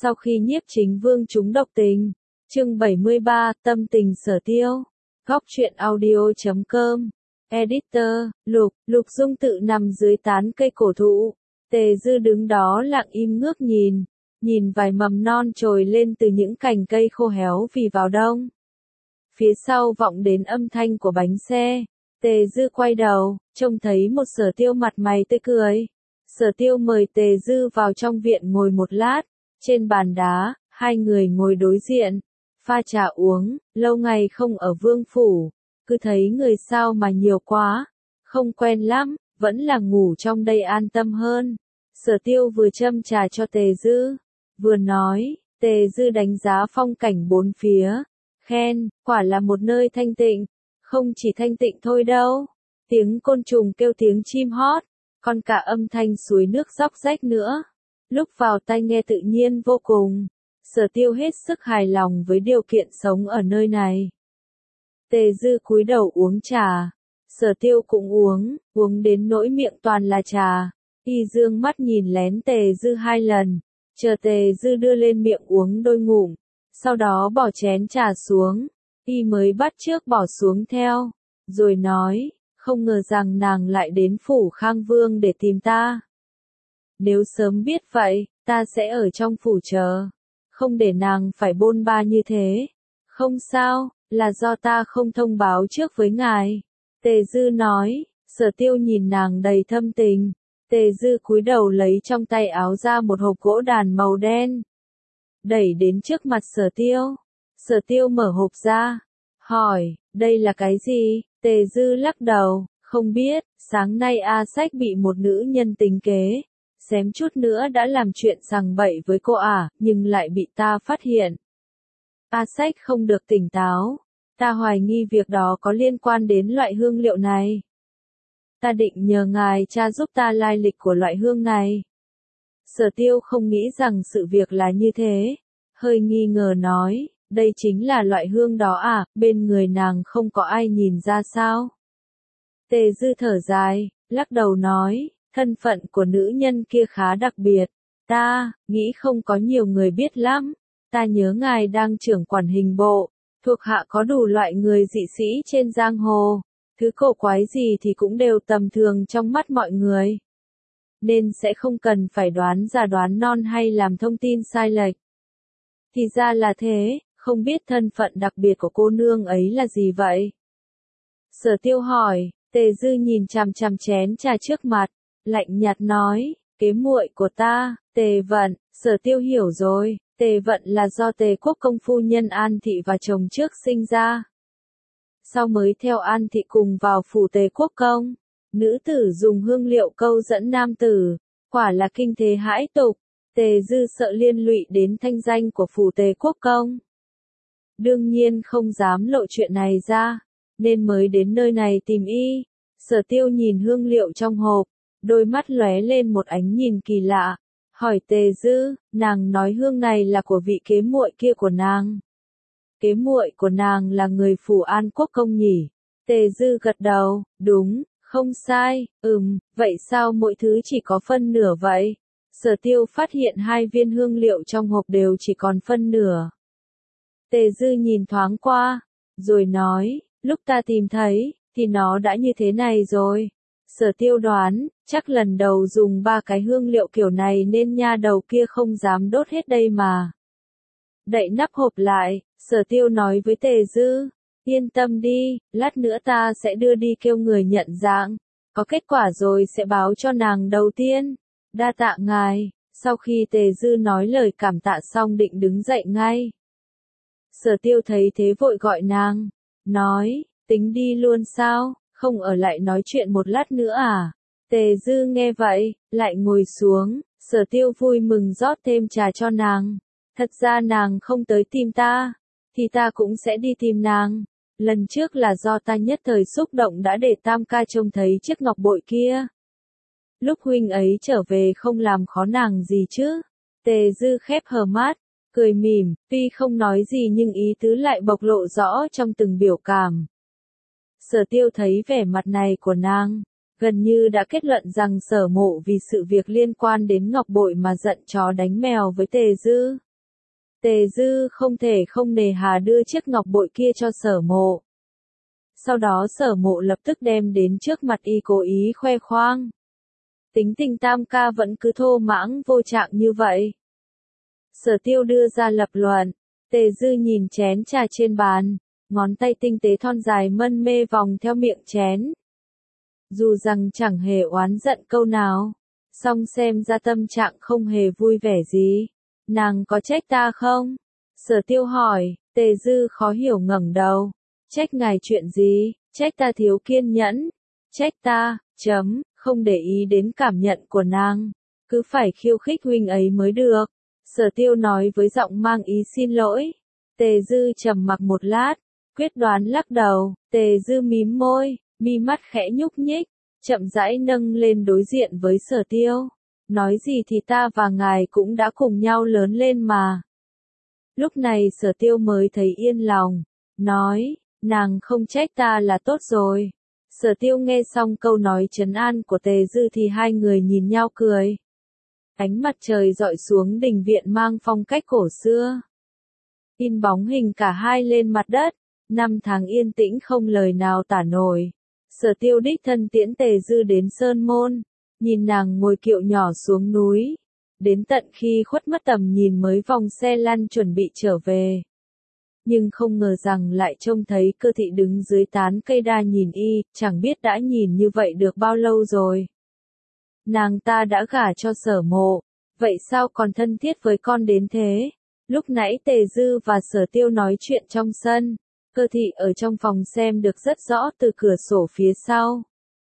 Sau khi Nhiếp Chính Vương trúng độc tình, chương 73, tâm tình Sở Tiêu. Góc truyện audio.com. Editor, Lục Dung tự nằm dưới tán cây cổ thụ. Tề Dư đứng đó lặng im ngước nhìn vài mầm non trồi lên từ những cành cây khô héo vì vào đông. Phía sau vọng đến âm thanh của bánh xe. Tề Dư quay đầu, trông thấy một Sở Tiêu mặt mày tươi cười. Sở Tiêu mời Tề Dư vào trong viện ngồi một lát. Trên bàn đá, hai người ngồi đối diện, pha trà uống, lâu ngày không ở vương phủ, cứ thấy người sao mà nhiều quá, không quen lắm, vẫn là ngủ trong đây an tâm hơn. Sở Tiêu vừa châm trà cho Tề Dư, vừa nói. Tề Dư đánh giá phong cảnh bốn phía, khen, quả là một nơi thanh tịnh, không chỉ thanh tịnh thôi đâu, tiếng côn trùng kêu, tiếng chim hót, còn cả âm thanh suối nước róc rách nữa. Lúc vào tai nghe tự nhiên vô cùng. Sở Tiêu hết sức hài lòng với điều kiện sống ở nơi này. Tề Dư cúi đầu uống trà. Sở Tiêu cũng uống đến nỗi miệng toàn là trà. Y dương mắt nhìn lén Tề Dư hai lần, chờ Tề Dư đưa lên miệng uống đôi ngụm, sau đó bỏ chén trà xuống. Y mới bắt chước bỏ xuống theo, rồi nói, không ngờ rằng nàng lại đến phủ Khang Vương để tìm ta. Nếu sớm biết vậy, ta sẽ ở trong phủ chờ, không để nàng phải bôn ba như thế. Không sao, là do ta không thông báo trước với ngài. Tề Dư nói. Sở Tiêu nhìn nàng đầy thâm tình. Tề Dư cúi đầu lấy trong tay áo ra một hộp gỗ đàn màu đen, đẩy đến trước mặt Sở Tiêu. Sở Tiêu mở hộp ra, hỏi, đây là cái gì? Tề Dư lắc đầu, không biết. Sáng nay A Sách bị một nữ nhân tính kế, xém chút nữa đã làm chuyện sằng bậy với cô ả, nhưng lại bị ta phát hiện. A Sách không được tỉnh táo, ta hoài nghi việc đó có liên quan đến loại hương liệu này. Ta định nhờ ngài tra giúp ta lai lịch của loại hương này. Sở Tiêu không nghĩ rằng sự việc là như thế, hơi nghi ngờ nói, đây chính là loại hương đó à, bên người nàng không có ai nhìn ra sao? Tề Dư thở dài, lắc đầu nói, thân phận của nữ nhân kia khá đặc biệt, ta nghĩ không có nhiều người biết lắm. Ta nhớ ngài đang trưởng quản hình bộ, thuộc hạ có đủ loại người dị sĩ trên giang hồ, thứ cổ quái gì thì cũng đều tầm thường trong mắt mọi người, nên sẽ không cần phải đoán già đoán non hay làm thông tin sai lệch. Thì ra là thế, không biết thân phận đặc biệt của cô nương ấy là gì vậy? Sở Tiêu hỏi. Tề Dư nhìn chằm chằm chén trà trước mặt, lạnh nhạt nói, kế muội của ta, Tề Vận. Sở Tiêu hiểu rồi, Tề Vận là do Tề Quốc công phu nhân An Thị và chồng trước sinh ra, sau mới theo An Thị cùng vào phủ Tề Quốc công. Nữ tử dùng hương liệu câu dẫn nam tử, quả là kinh thế hãi tục. Tề Dư sợ liên lụy đến thanh danh của phủ Tề Quốc công, đương nhiên không dám lộ chuyện này ra, nên mới đến nơi này tìm y. Sở Tiêu nhìn hương liệu trong hộp, đôi mắt lóe lên một ánh nhìn kỳ lạ, hỏi Tề Dư, nàng nói hương này là của vị kế muội kia của nàng. Kế muội của nàng là người phủ An Quốc công nhỉ? Tề Dư gật đầu, đúng, không sai, vậy sao mỗi thứ chỉ có phân nửa vậy? Sở Tiêu phát hiện hai viên hương liệu trong hộp đều chỉ còn phân nửa. Tề Dư nhìn thoáng qua, rồi nói, lúc ta tìm thấy, thì nó đã như thế này rồi. Sở Tiêu đoán, chắc lần đầu dùng 3 cái hương liệu kiểu này nên nha đầu kia không dám đốt hết đây mà. Đậy nắp hộp lại, Sở Tiêu nói với Tề Dư, yên tâm đi, lát nữa ta sẽ đưa đi kêu người nhận dạng, có kết quả rồi sẽ báo cho nàng đầu tiên. Đa tạ ngài. Sau khi Tề Dư nói lời cảm tạ xong định đứng dậy ngay, Sở Tiêu thấy thế vội gọi nàng, nói, tính đi luôn sao, không ở lại nói chuyện một lát nữa à? Tề Dư nghe vậy, lại ngồi xuống. Sở Tiêu vui mừng rót thêm trà cho nàng. Thật ra nàng không tới tìm ta, thì ta cũng sẽ đi tìm nàng. Lần trước là do ta nhất thời xúc động đã để Tam ca trông thấy chiếc ngọc bội kia. Lúc huynh ấy trở về không làm khó nàng gì chứ? Tề Dư khép hờ mắt, cười mỉm, tuy không nói gì nhưng ý tứ lại bộc lộ rõ trong từng biểu cảm. Sở Tiêu thấy vẻ mặt này của nàng, gần như đã kết luận rằng Sở Mộ vì sự việc liên quan đến ngọc bội mà giận chó đánh mèo với Tề Dư. Tề Dư không thể không nề hà đưa chiếc ngọc bội kia cho Sở Mộ. Sau đó Sở Mộ lập tức đem đến trước mặt y cố ý khoe khoang. Tính tình Tam ca vẫn cứ thô mãng vô trạng như vậy. Sở Tiêu đưa ra lập luận. Tề Dư nhìn chén trà trên bàn, ngón tay tinh tế thon dài mân mê vòng theo miệng chén. Dù rằng chẳng hề oán giận câu nào, song xem ra tâm trạng không hề vui vẻ gì. Nàng có trách ta không? Sở Tiêu hỏi. Tề Dư khó hiểu ngẩng đầu. Trách ngài chuyện gì? Trách ta thiếu kiên nhẫn. Trách ta, không để ý đến cảm nhận của nàng. Cứ phải khiêu khích huynh ấy mới được. Sở Tiêu nói với giọng mang ý xin lỗi. Tề Dư trầm mặc một lát, quyết đoán lắc đầu. Tề Dư mím môi, mi mắt khẽ nhúc nhích, chậm rãi nâng lên đối diện với Sở Tiêu. Nói gì thì ta và ngài cũng đã cùng nhau lớn lên mà. Lúc này Sở Tiêu mới thấy yên lòng, nói, nàng không trách ta là tốt rồi. Sở Tiêu nghe xong câu nói trấn an của Tề Dư thì hai người nhìn nhau cười. Ánh mặt trời dọi xuống đình viện mang phong cách cổ xưa. In bóng hình cả hai lên mặt đất, 5 tháng yên tĩnh không lời nào tả nổi. Sở Tiêu đích thân tiễn Tề Dư đến Sơn Môn, nhìn nàng ngồi kiệu nhỏ xuống núi. Đến tận khi khuất mất tầm nhìn mới vòng xe lăn chuẩn bị trở về. Nhưng không ngờ rằng lại trông thấy Cơ Thị đứng dưới tán cây đa nhìn y, chẳng biết đã nhìn như vậy được bao lâu rồi. Nàng ta đã gả cho Sở Mộ, vậy sao còn thân thiết với con đến thế? Lúc nãy Tề Dư và Sở Tiêu nói chuyện trong sân, Cơ Thị ở trong phòng xem được rất rõ từ cửa sổ phía sau.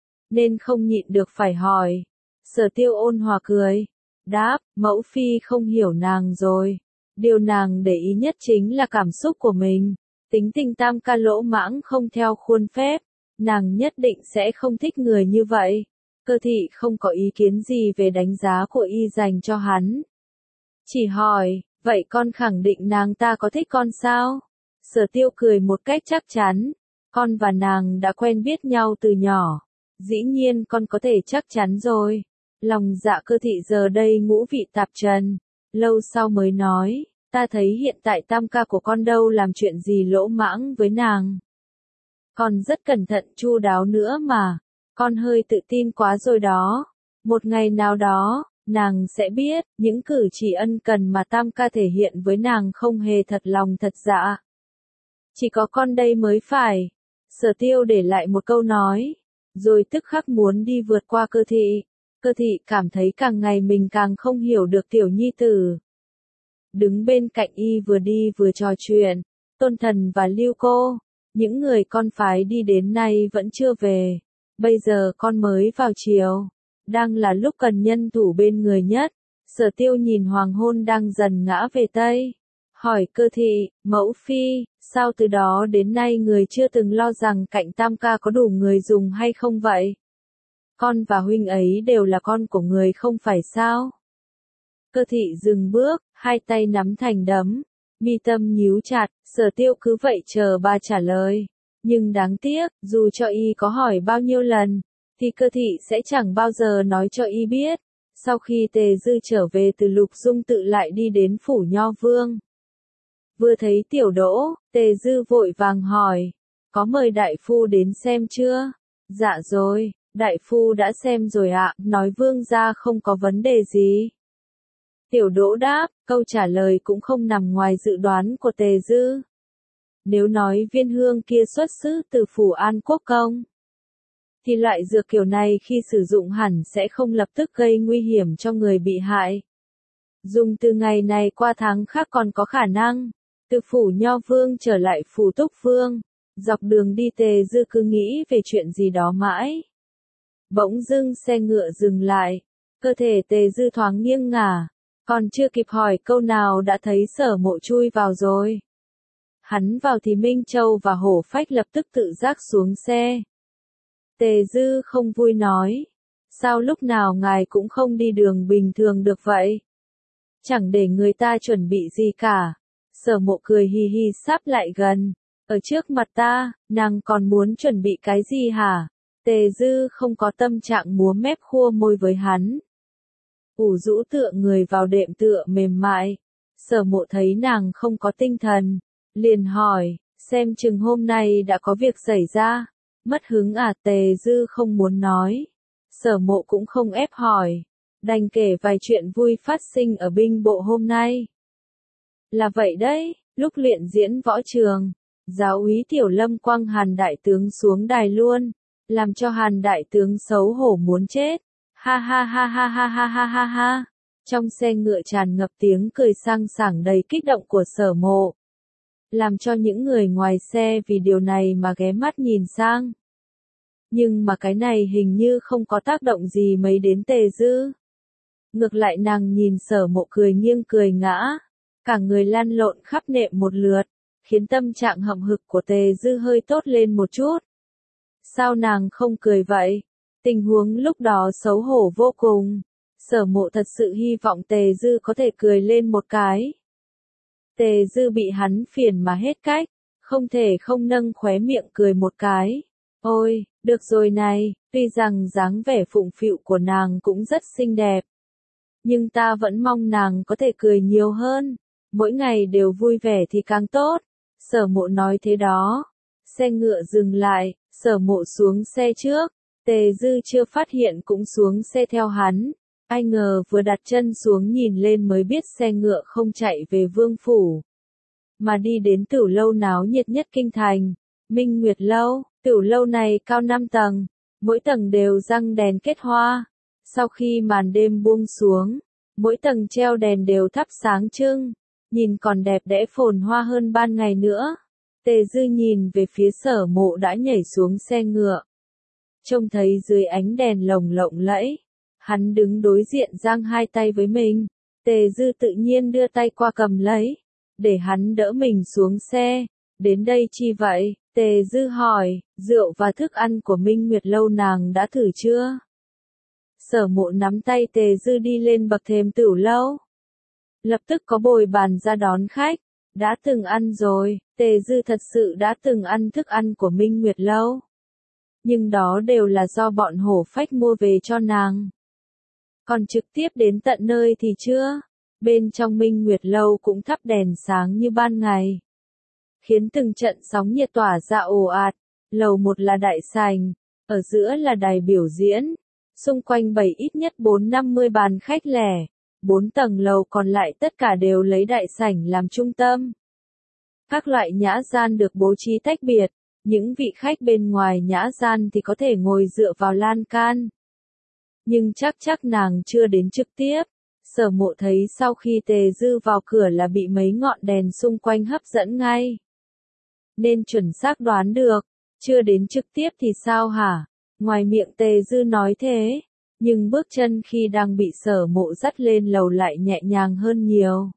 Nên không nhịn được phải hỏi. Sở Tiêu ôn hòa cười, đáp, mẫu phi không hiểu nàng rồi. Điều nàng để ý nhất chính là cảm xúc của mình. Tính tình Tam ca lỗ mãng không theo khuôn phép, nàng nhất định sẽ không thích người như vậy. Cơ Thị không có ý kiến gì về đánh giá của y dành cho hắn. Chỉ hỏi, vậy con khẳng định nàng ta có thích con sao? Sở Tiêu cười một cách chắc chắn, con và nàng đã quen biết nhau từ nhỏ. Dĩ nhiên con có thể chắc chắn rồi. Lòng dạ Cơ Thị giờ đây ngũ vị tạp trần. Lâu sau mới nói, ta thấy hiện tại Tam ca của con đâu làm chuyện gì lỗ mãng với nàng. Con rất cẩn thận chu đáo nữa mà. Con hơi tự tin quá rồi đó. Một ngày nào đó, nàng sẽ biết, những cử chỉ ân cần mà Tam ca thể hiện với nàng không hề thật lòng thật dạ. Chỉ có con đây mới phải. Sở Tiêu để lại một câu nói, rồi tức khắc muốn đi vượt qua Cơ Thị. Cơ Thị cảm thấy càng ngày mình càng không hiểu được tiểu nhi tử. Đứng bên cạnh y vừa đi vừa trò chuyện, Tôn Thần và Lưu Cô, những người con phái đi đến nay vẫn chưa về. Bây giờ con mới vào chiều, đang là lúc cần nhân thủ bên người nhất. Sở Tiêu nhìn hoàng hôn đang dần ngã về Tây, hỏi Cơ Thị, mẫu phi, sao từ đó đến nay người chưa từng lo rằng cạnh Tam ca có đủ người dùng hay không vậy? Con và huynh ấy đều là con của người không phải sao? Cơ Thị dừng bước, hai tay nắm thành đấm, mi tâm nhíu chặt. Sở Tiêu cứ vậy chờ bà trả lời. Nhưng đáng tiếc, dù cho y có hỏi bao nhiêu lần, thì Cơ Thị sẽ chẳng bao giờ nói cho y biết. Sau khi Tề Dư trở về từ Lục Dung tự lại đi đến phủ Nho Vương. Vừa thấy Tiểu Đỗ, Tề Dư vội vàng hỏi, có mời đại phu đến xem chưa? Dạ rồi, đại phu đã xem rồi ạ, nói vương gia không có vấn đề gì. Tiểu Đỗ đáp, câu trả lời cũng không nằm ngoài dự đoán của Tề Dư. Nếu nói viên hương kia xuất xứ từ phủ An Quốc Công, thì loại dược kiểu này khi sử dụng hẳn sẽ không lập tức gây nguy hiểm cho người bị hại. Dùng từ ngày này qua tháng khác còn có khả năng. Từ phủ Nho Vương trở lại phủ Túc Vương, dọc đường đi Tề Dư cứ nghĩ về chuyện gì đó mãi. Bỗng dưng xe ngựa dừng lại, cơ thể Tề Dư thoáng nghiêng ngả, còn chưa kịp hỏi câu nào đã thấy Sở Mộ chui vào rồi. Hắn vào thì Minh Châu và Hổ Phách lập tức tự giác xuống xe. Tề Dư không vui nói, sao lúc nào ngài cũng không đi đường bình thường được vậy? Chẳng để người ta chuẩn bị gì cả. Sở Mộ cười hì hì sắp lại gần, ở trước mặt ta, nàng còn muốn chuẩn bị cái gì hả? Tề Dư không có tâm trạng múa mép khua môi với hắn. Ủ rũ tựa người vào đệm tựa mềm mại, Sở Mộ thấy nàng không có tinh thần, liền hỏi, xem chừng hôm nay đã có việc xảy ra. Mất hứng à? Tề Dư không muốn nói. Sở Mộ cũng không ép hỏi, đành kể vài chuyện vui phát sinh ở binh bộ hôm nay. Là vậy đấy, lúc luyện diễn võ trường, giáo úy Tiểu Lâm quăng Hàn đại tướng xuống đài luôn, làm cho Hàn đại tướng xấu hổ muốn chết. Ha ha ha ha ha ha ha ha ha. Trong xe ngựa tràn ngập tiếng cười sang sảng đầy kích động của Sở Mộ, làm cho những người ngoài xe vì điều này mà ghé mắt nhìn sang. Nhưng mà cái này hình như không có tác động gì mấy đến Tề Dư. Ngược lại nàng nhìn Sở Mộ cười nghiêng cười ngã, cả người lăn lộn khắp nệm một lượt, khiến tâm trạng hậm hực của Tề Dư hơi tốt lên một chút. Sao nàng không cười vậy? Tình huống lúc đó xấu hổ vô cùng. Sở Mộ thật sự hy vọng Tề Dư có thể cười lên một cái. Tề Dư bị hắn phiền mà hết cách, không thể không nâng khóe miệng cười một cái. Ôi, được rồi này, tuy rằng dáng vẻ phụng phịu của nàng cũng rất xinh đẹp, nhưng ta vẫn mong nàng có thể cười nhiều hơn, mỗi ngày đều vui vẻ thì càng tốt. Sở Mộ nói thế đó. Xe ngựa dừng lại, Sở Mộ xuống xe trước, Tề Dư chưa phát hiện cũng xuống xe theo hắn. Ai ngờ vừa đặt chân xuống nhìn lên mới biết xe ngựa không chạy về Vương Phủ, mà đi đến Tửu Lâu náo nhiệt nhất kinh thành, Minh Nguyệt Lâu. Tửu Lâu này cao 5 tầng, mỗi tầng đều răng đèn kết hoa. Sau khi màn đêm buông xuống, mỗi tầng treo đèn đều thắp sáng trưng, nhìn còn đẹp đẽ phồn hoa hơn ban ngày nữa. Tề Dư nhìn về phía Sở Mộ đã nhảy xuống xe ngựa, trông thấy dưới ánh đèn lồng lộng lẫy, hắn đứng đối diện giang hai tay với mình. Tề Dư tự nhiên đưa tay qua cầm lấy, để hắn đỡ mình xuống xe. Đến đây chi vậy? Tề Dư hỏi, rượu và thức ăn của Minh Nguyệt Lâu nàng đã thử chưa? Sở Mộ nắm tay Tề Dư đi lên bậc thềm Tửu Lâu. Lập tức có bồi bàn ra đón khách. Đã từng ăn rồi, Tề Dư thật sự đã từng ăn thức ăn của Minh Nguyệt Lâu. Nhưng đó đều là do bọn hổ phách mua về cho nàng. Còn trực tiếp đến tận nơi thì chưa. Bên trong Minh Nguyệt Lâu cũng thắp đèn sáng như ban ngày, khiến từng trận sóng nhiệt tỏa ra ồ ạt. Lầu 1 là đại sảnh, ở giữa là đài biểu diễn, xung quanh bày ít nhất 4-50 bàn khách lẻ. 4 tầng lầu còn lại tất cả đều lấy đại sảnh làm trung tâm. Các loại nhã gian được bố trí tách biệt, những vị khách bên ngoài nhã gian thì có thể ngồi dựa vào lan can. Nhưng chắc nàng chưa đến trực tiếp. Sở Mộ thấy sau khi Tề Dư vào cửa là bị mấy ngọn đèn xung quanh hấp dẫn ngay, nên chuẩn xác đoán được, chưa đến trực tiếp thì sao hả? Ngoài miệng Tề Dư nói thế, nhưng bước chân khi đang bị Sở Mộ dắt lên lầu lại nhẹ nhàng hơn nhiều.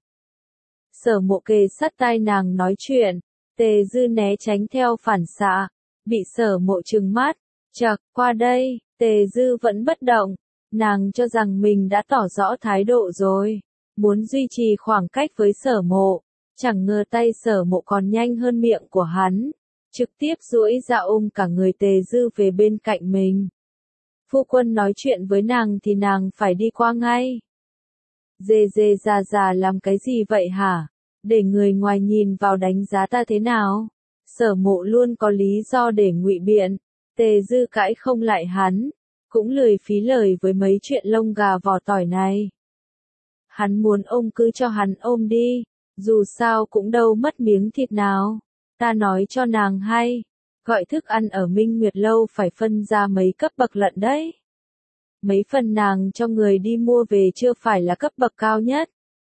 Sở Mộ kề sát tai nàng nói chuyện, Tề Dư né tránh theo phản xạ, bị Sở Mộ trừng mắt. Chậc, qua đây. Tề Dư vẫn bất động, nàng cho rằng mình đã tỏ rõ thái độ rồi, muốn duy trì khoảng cách với Sở Mộ. Chẳng ngờ tay Sở Mộ còn nhanh hơn miệng của hắn, trực tiếp duỗi ra ôm cả người Tề Dư về bên cạnh mình. Phu quân nói chuyện với nàng thì nàng phải đi qua ngay. Dê dê già làm cái gì vậy hả? Để người ngoài nhìn vào đánh giá ta thế nào? Sở Mộ luôn có lý do để ngụy biện. Tề Dư cãi không lại hắn, cũng lười phí lời với mấy chuyện lông gà vỏ tỏi này. Hắn muốn ôm cứ cho hắn ôm đi, dù sao cũng đâu mất miếng thịt nào. Ta nói cho nàng hay, gọi thức ăn ở Minh Nguyệt Lâu phải phân ra mấy cấp bậc lận đấy. Mấy phần nàng cho người đi mua về chưa phải là cấp bậc cao nhất.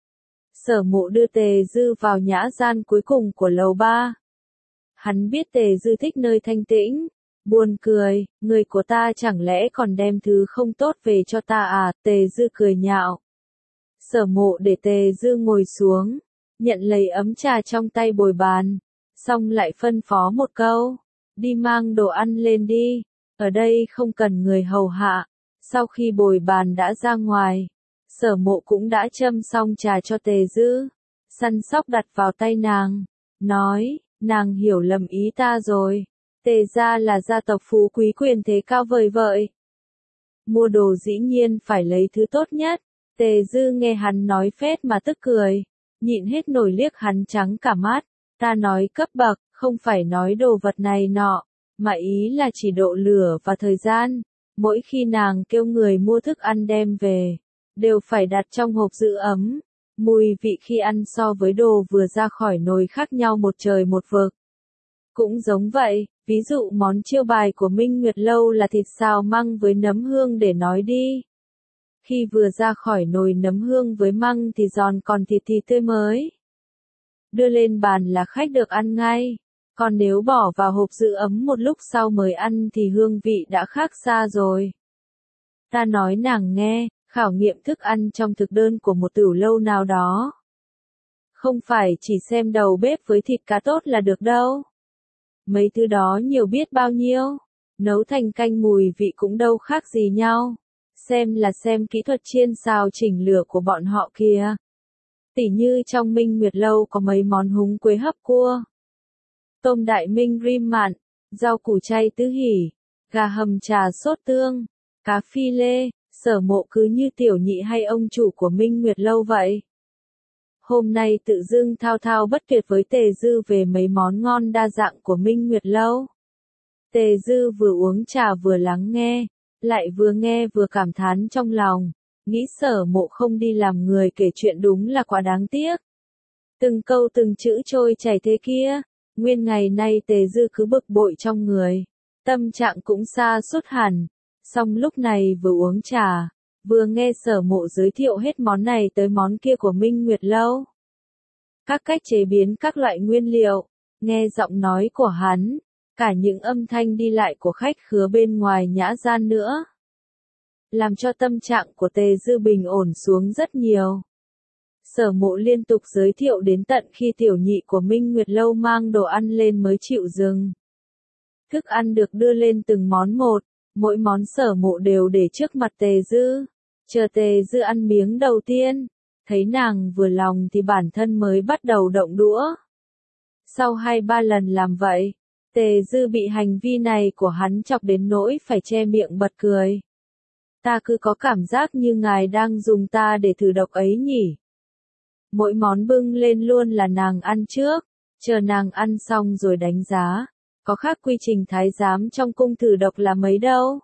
Sở Mộ đưa Tề Dư vào nhã gian cuối cùng của lầu 3. Hắn biết Tề Dư thích nơi thanh tĩnh. Buồn cười, người của ta chẳng lẽ còn đem thứ không tốt về cho ta à? Tề Dư cười nhạo. Sở Mộ để Tề Dư ngồi xuống, nhận lấy ấm trà trong tay bồi bàn, xong lại phân phó một câu, đi mang đồ ăn lên đi, ở đây không cần người hầu hạ. Sau khi bồi bàn đã ra ngoài, Sở Mộ cũng đã châm xong trà cho Tề Dư, săn sóc đặt vào tay nàng, nói, nàng hiểu lầm ý ta rồi. Tề gia là gia tộc phú quý quyền thế cao vời vợi. Mua đồ dĩ nhiên phải lấy thứ tốt nhất. Tề Dư nghe hắn nói phét mà tức cười. nhịn hết nổi liếc hắn trắng cả mắt. Ta nói cấp bậc, không phải nói đồ vật này nọ, mà ý là chỉ độ lửa và thời gian. Mỗi khi nàng kêu người mua thức ăn đem về, đều phải đặt trong hộp giữ ấm. Mùi vị khi ăn so với đồ vừa ra khỏi nồi khác nhau một trời một vực. Cũng giống vậy, ví dụ món chiêu bài của Minh Nguyệt Lâu là thịt xào măng với nấm hương để nói đi. Khi vừa ra khỏi nồi nấm hương với măng thì giòn còn thịt thì tươi mới. Đưa lên bàn là khách được ăn ngay. Còn nếu bỏ vào hộp giữ ấm một lúc sau mới ăn thì hương vị đã khác xa rồi. Ta nói nàng nghe, khảo nghiệm thức ăn trong thực đơn của một tửu lâu nào đó. Không phải chỉ xem đầu bếp với thịt cá tốt là được đâu. Mấy thứ đó nhiều biết bao nhiêu. Nấu thành canh mùi vị cũng đâu khác gì nhau. Xem là xem kỹ thuật chiên xào chỉnh lửa của bọn họ kìa. Tỉ như trong Minh Nguyệt Lâu có mấy món húng quế hấp cua, tôm đại minh rim mặn, rau củ chay tứ hỉ, gà hầm trà sốt tương, cá phi lê. Sở Mộ cứ như tiểu nhị hay ông chủ của Minh Nguyệt Lâu vậy. Hôm nay tự dưng thao thao bất tuyệt với Tề Dư về mấy món ngon đa dạng của Minh Nguyệt Lâu. Tề Dư vừa uống trà vừa lắng nghe vừa cảm thán trong lòng, nghĩ Sở Mộ không đi làm người kể chuyện đúng là quá đáng tiếc. Từng câu từng chữ trôi chảy thế kia, nguyên ngày nay Tề Dư cứ bực bội trong người, tâm trạng cũng sa sút hẳn. Xong lúc này vừa uống trà, vừa nghe Sở Mộ giới thiệu hết món này tới món kia của Minh Nguyệt Lâu. Các cách chế biến các loại nguyên liệu, nghe giọng nói của hắn, cả những âm thanh đi lại của khách khứa bên ngoài nhã gian nữa, làm cho tâm trạng của Tề Dư bình ổn xuống rất nhiều. Sở Mộ liên tục giới thiệu đến tận khi tiểu nhị của Minh Nguyệt Lâu mang đồ ăn lên mới chịu dừng. Thức ăn được đưa lên từng món một, mỗi món Sở Mộ đều để trước mặt Tề Dư. Chờ Tề Dư ăn miếng đầu tiên, thấy nàng vừa lòng thì bản thân mới bắt đầu động đũa. Sau 2-3 lần làm vậy, Tề Dư bị hành vi này của hắn chọc đến nỗi phải che miệng bật cười. Ta cứ có cảm giác như ngài đang dùng ta để thử độc ấy nhỉ. Mỗi món bưng lên luôn là nàng ăn trước, chờ nàng ăn xong rồi đánh giá, có khác quy trình thái giám trong cung thử độc là mấy đâu.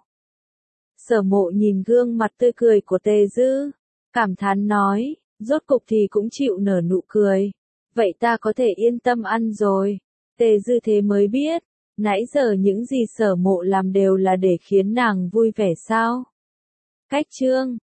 Sở Mộ nhìn gương mặt tươi cười của Tề Dư, cảm thán nói, rốt cục thì cũng chịu nở nụ cười. Vậy ta có thể yên tâm ăn rồi. Tề Dư thế mới biết, nãy giờ những gì Sở Mộ làm đều là để khiến nàng vui vẻ sao. Cách chương